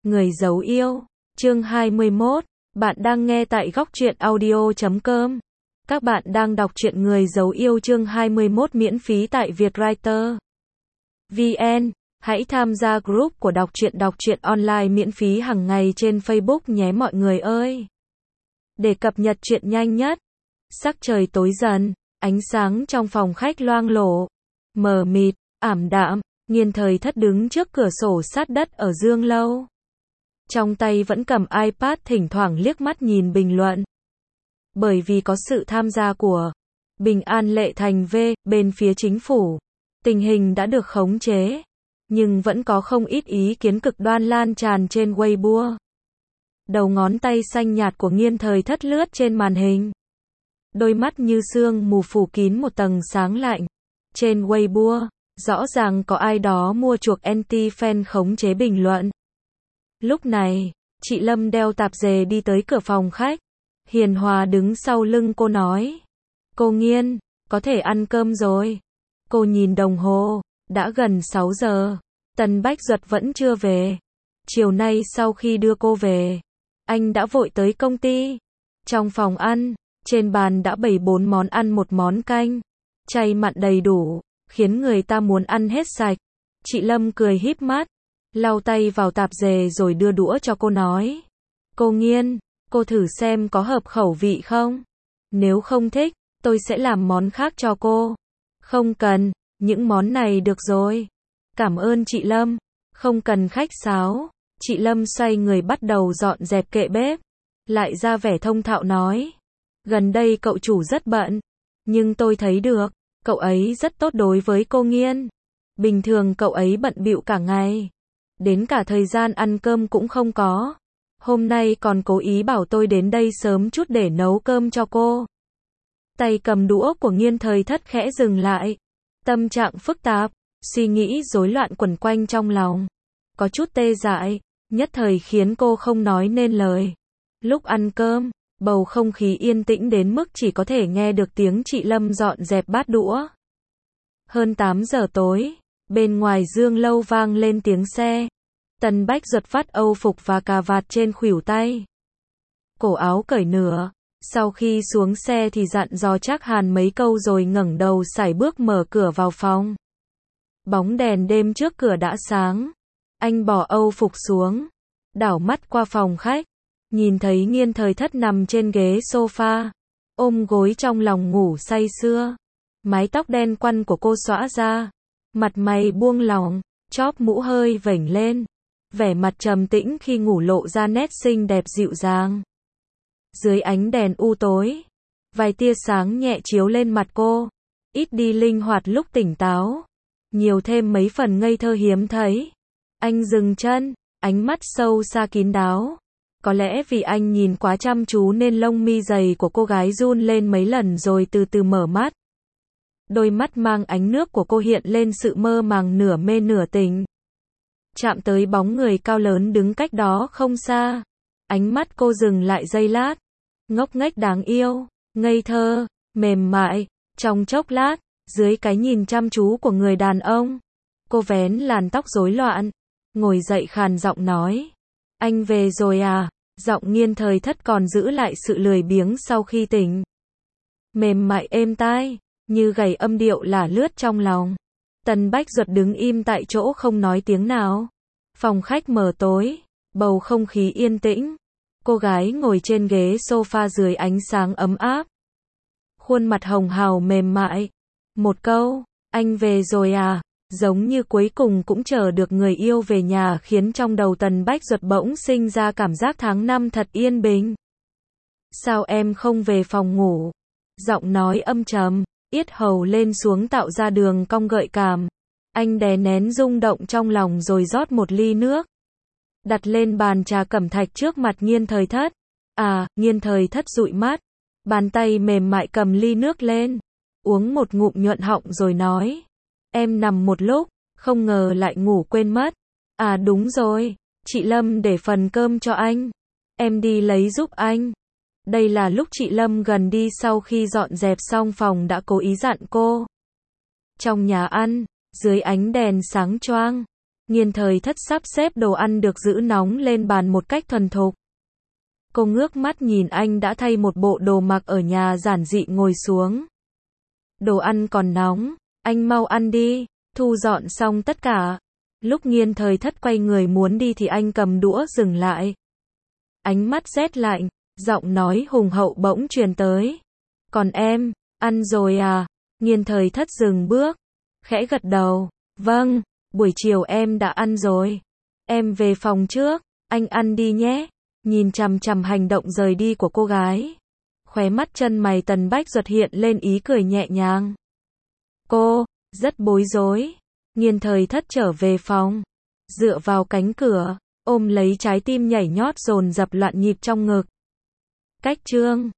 Người giấu yêu, chương 21, bạn đang nghe tại góc truyện audio.com. Các bạn đang đọc truyện Người giấu yêu chương 21 miễn phí tại Vietwriter VN. Hãy tham gia group của đọc truyện online miễn phí hàng ngày trên Facebook nhé mọi người ơi. Để cập nhật truyện nhanh nhất. Sắc trời tối dần, ánh sáng trong phòng khách loang lổ, mờ mịt, ảm đạm. Nghiên Thời Thất đứng trước cửa sổ sát đất ở Dương Lâu. Trong tay vẫn cầm iPad, thỉnh thoảng liếc mắt nhìn bình luận. Bởi vì có sự tham gia của Bình An Lệ Thành V, bên phía chính phủ, tình hình đã được khống chế, nhưng vẫn có không ít ý kiến cực đoan lan tràn trên Weibo. Đầu ngón tay xanh nhạt của Nghiên Thời Thất lướt trên màn hình. Đôi mắt như sương mù phủ kín một tầng sáng lạnh. Trên Weibo, rõ ràng có ai đó mua chuộc anti-fan khống chế bình luận. Lúc này, chị Lâm đeo tạp dề đi tới cửa phòng khách. Hiền hòa đứng sau lưng cô nói. Cô Nghiên, có thể ăn cơm rồi. Cô nhìn đồng hồ, đã gần 6 giờ. Tần Bách Duật vẫn chưa về. Chiều nay sau khi đưa cô về, anh đã vội tới công ty. Trong phòng ăn, trên bàn đã bày 4 món ăn, một món canh, chay mặn đầy đủ, khiến người ta muốn ăn hết sạch. Chị Lâm cười híp mắt, lau tay vào tạp dề rồi đưa đũa cho cô nói. Cô Nghiên, cô thử xem có hợp khẩu vị không? Nếu không thích, tôi sẽ làm món khác cho cô. Không cần, những món này được rồi. Cảm ơn chị Lâm, không cần khách sáo. Chị Lâm xoay người bắt đầu dọn dẹp kệ bếp, lại ra vẻ thông thạo nói. Gần đây cậu chủ rất bận, nhưng tôi thấy được, cậu ấy rất tốt đối với cô Nghiên. Bình thường cậu ấy bận bịu cả ngày, đến cả thời gian ăn cơm cũng không có. Hôm nay còn cố ý bảo tôi đến đây sớm chút để nấu cơm cho cô. Tay cầm đũa của Nghiên Thời Thất khẽ dừng lại. Tâm trạng phức tạp, suy nghĩ rối loạn quẩn quanh trong lòng. Có chút tê dại, nhất thời khiến cô không nói nên lời. Lúc ăn cơm, bầu không khí yên tĩnh đến mức chỉ có thể nghe được tiếng chị Lâm dọn dẹp bát đũa. Hơn 8 giờ tối, bên ngoài Dương Lâu vang lên tiếng xe. Tần Bách Duật vắt âu phục và cà vạt trên khuỷu tay. Cổ áo cởi nửa. Sau khi xuống xe thì dặn dò Trác Hàn mấy câu rồi ngẩng đầu sải bước mở cửa vào phòng. Bóng đèn đêm trước cửa đã sáng. Anh bỏ âu phục xuống, đảo mắt qua phòng khách, nhìn thấy Nghiên Thời Thất nằm trên ghế sofa, ôm gối trong lòng ngủ say sưa. Mái tóc đen quăn của cô xõa ra, mặt mày buông lỏng, chóp mũ hơi vểnh lên, vẻ mặt trầm tĩnh khi ngủ lộ ra nét xinh đẹp dịu dàng. Dưới ánh đèn u tối, vài tia sáng nhẹ chiếu lên mặt cô, ít đi linh hoạt lúc tỉnh táo, nhiều thêm mấy phần ngây thơ hiếm thấy. Anh dừng chân, ánh mắt sâu xa kín đáo. Có lẽ vì anh nhìn quá chăm chú nên lông mi dày của cô gái run lên mấy lần rồi từ từ mở mắt. Đôi mắt mang ánh nước của cô hiện lên sự mơ màng nửa mê nửa tỉnh. Chạm tới bóng người cao lớn đứng cách đó không xa. Ánh mắt cô dừng lại giây lát. Ngốc nghếch đáng yêu, ngây thơ, mềm mại. Trong chốc lát, dưới cái nhìn chăm chú của người đàn ông, cô vén làn tóc rối loạn, ngồi dậy khàn giọng nói. Anh về rồi à? Giọng Nghiên Thời Thất còn giữ lại sự lười biếng sau khi tỉnh. Mềm mại êm tai, như gảy âm điệu là lướt trong lòng. Tần Bách Duật đứng im tại chỗ không nói tiếng nào. Phòng khách mờ tối, bầu không khí yên tĩnh. Cô gái ngồi trên ghế sofa dưới ánh sáng ấm áp. Khuôn mặt hồng hào mềm mại. Một câu, anh về rồi à? Giống như cuối cùng cũng chờ được người yêu về nhà khiến trong đầu Tần Bách Duật bỗng sinh ra cảm giác tháng năm thật yên bình. Sao em không về phòng ngủ? Giọng nói âm trầm, yết hầu lên xuống tạo ra đường cong gợi cảm. Anh đè nén rung động trong lòng rồi rót một ly nước, đặt lên bàn trà cẩm thạch trước mặt Nghiên Thời Thất. Nghiên Thời Thất dụi mắt, bàn tay mềm mại cầm ly nước lên, uống một ngụm nhuận họng rồi nói. Em nằm một lúc, không ngờ lại ngủ quên mất. Đúng rồi, chị Lâm để phần cơm cho anh. Em đi lấy giúp anh. Đây là lúc chị Lâm gần đi sau khi dọn dẹp xong phòng đã cố ý dặn cô. Trong nhà ăn, dưới ánh đèn sáng choang, Nghiên thời thất sắp xếp đồ ăn được giữ nóng lên bàn một cách thuần thục. Cô ngước mắt nhìn anh đã thay một bộ đồ mặc ở nhà giản dị ngồi xuống. Đồ ăn còn nóng, anh mau ăn đi, thu dọn xong tất cả. Lúc Nghiên thời thất quay người muốn đi thì anh cầm đũa dừng lại. Ánh mắt rét lạnh, giọng nói hùng hậu bỗng truyền tới. Còn em, ăn rồi à? Nghiên thời thất dừng bước, khẽ gật đầu. Vâng, buổi chiều em đã ăn rồi. Em về phòng trước, anh ăn đi nhé. Nhìn chằm chằm hành động rời đi của cô gái. Khóe mắt chân mày Tần Bách Duật hiện lên ý cười nhẹ nhàng. Cô, rất bối rối. Nghiên thời thất trở về phòng. Dựa vào cánh cửa, ôm lấy trái tim nhảy nhót dồn dập loạn nhịp trong ngực. Cách chương